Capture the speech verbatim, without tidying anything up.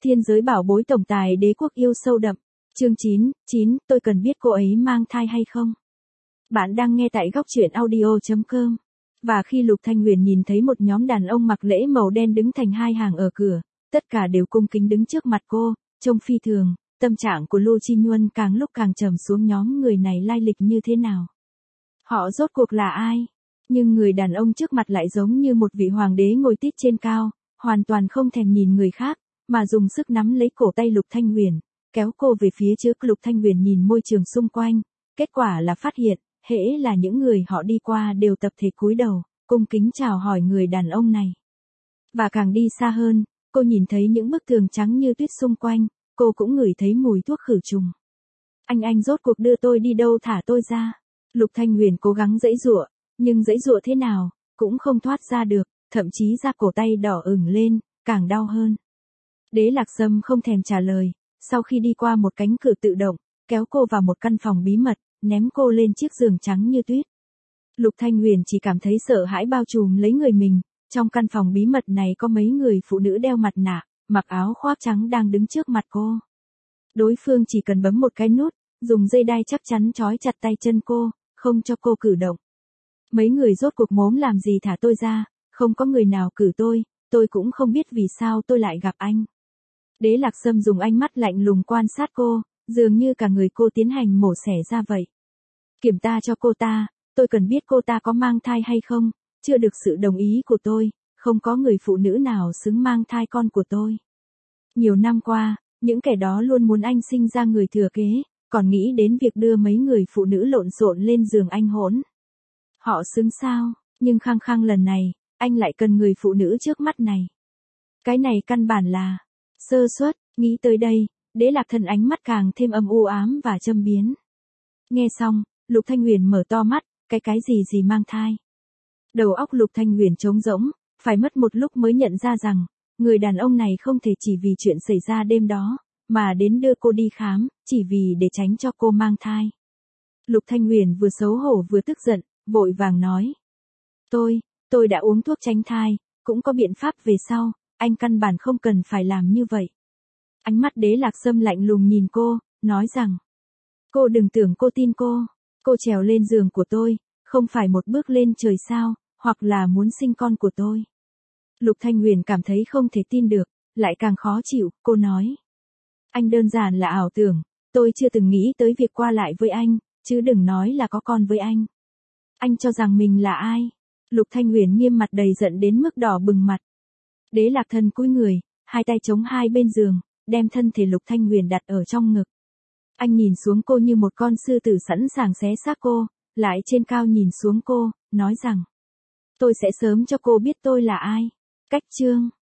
Thiên giới bảo bối tổng tài đế quốc yêu sâu đậm. Chương chín, chín, tôi cần biết cô ấy mang thai hay không? Bạn đang nghe tại góc truyện audio chấm com. Và khi Lục Thanh Huyền nhìn thấy một nhóm đàn ông mặc lễ màu đen đứng thành hai hàng ở cửa, tất cả đều cung kính đứng trước mặt cô, trông phi thường, tâm trạng của Lô Chi Nhuân càng lúc càng trầm xuống. Nhóm người này lai lịch như thế nào? Họ rốt cuộc là ai? Nhưng người đàn ông trước mặt lại giống như một vị hoàng đế ngồi tít trên cao, hoàn toàn không thèm nhìn người khác, mà dùng sức nắm lấy cổ tay Lục Thanh Huyền, kéo cô về phía trước. Lục Thanh Huyền nhìn môi trường xung quanh, kết quả là phát hiện, hễ là những người họ đi qua đều tập thể cúi đầu, cung kính chào hỏi người đàn ông này. Và càng đi xa hơn, cô nhìn thấy những bức tường trắng như tuyết xung quanh, cô cũng ngửi thấy mùi thuốc khử trùng. Anh anh rốt cuộc đưa tôi đi đâu, thả tôi ra. Lục Thanh Huyền cố gắng giãy giụa, nhưng giãy giụa thế nào, cũng không thoát ra được, thậm chí da cổ tay đỏ ửng lên, càng đau hơn. Đế Lạc Sâm không thèm trả lời, sau khi đi qua một cánh cửa tự động, kéo cô vào một căn phòng bí mật, ném cô lên chiếc giường trắng như tuyết. Lục Thanh Huyền chỉ cảm thấy sợ hãi bao trùm lấy người mình, trong căn phòng bí mật này có mấy người phụ nữ đeo mặt nạ, mặc áo khoác trắng đang đứng trước mặt cô. Đối phương chỉ cần bấm một cái nút, dùng dây đai chắc chắn trói chặt tay chân cô, không cho cô cử động. Mấy người rốt cuộc mốm làm gì, thả tôi ra, không có người nào cử tôi, tôi cũng không biết vì sao tôi lại gặp anh. Đế Lạc Sâm dùng ánh mắt lạnh lùng quan sát cô, dường như cả người cô tiến hành mổ xẻ ra vậy. Kiểm tra cho cô ta, tôi cần biết cô ta có mang thai hay không, chưa được sự đồng ý của tôi, không có người phụ nữ nào xứng mang thai con của tôi. Nhiều năm qua, những kẻ đó luôn muốn anh sinh ra người thừa kế, còn nghĩ đến việc đưa mấy người phụ nữ lộn xộn lên giường anh hỗn. Họ xứng sao, nhưng khăng khăng lần này, anh lại cần người phụ nữ trước mắt này. Cái này căn bản là sơ suất. Nghĩ tới đây, Đế Lạc Thần ánh mắt càng thêm âm u ám và châm biếm. Nghe xong, Lục Thanh Huyền mở to mắt, cái cái gì gì mang thai. Đầu óc Lục Thanh Huyền trống rỗng, phải mất một lúc mới nhận ra rằng, người đàn ông này không thể chỉ vì chuyện xảy ra đêm đó, mà đến đưa cô đi khám, chỉ vì để tránh cho cô mang thai. Lục Thanh Huyền vừa xấu hổ vừa tức giận, vội vàng nói. Tôi, tôi đã uống thuốc tránh thai, cũng có biện pháp về sau, anh căn bản không cần phải làm như vậy. Ánh mắt Đế Lạc Sâm lạnh lùng nhìn cô, nói rằng. Cô đừng tưởng cô tin cô, cô trèo lên giường của tôi, không phải một bước lên trời sao, hoặc là muốn sinh con của tôi. Lục Thanh Huyền cảm thấy không thể tin được, lại càng khó chịu, cô nói. Anh đơn giản là ảo tưởng, tôi chưa từng nghĩ tới việc qua lại với anh, chứ đừng nói là có con với anh. Anh cho rằng mình là ai? Lục Thanh Huyền nghiêm mặt đầy giận đến mức đỏ bừng mặt. Đế Lạc Thần cúi người, hai tay chống hai bên giường, đem thân thể Lục Thanh Huyền đặt ở trong ngực. Anh nhìn xuống cô như một con sư tử sẵn sàng xé xác cô, lại trên cao nhìn xuống cô, nói rằng. Tôi sẽ sớm cho cô biết tôi là ai. Cách chương.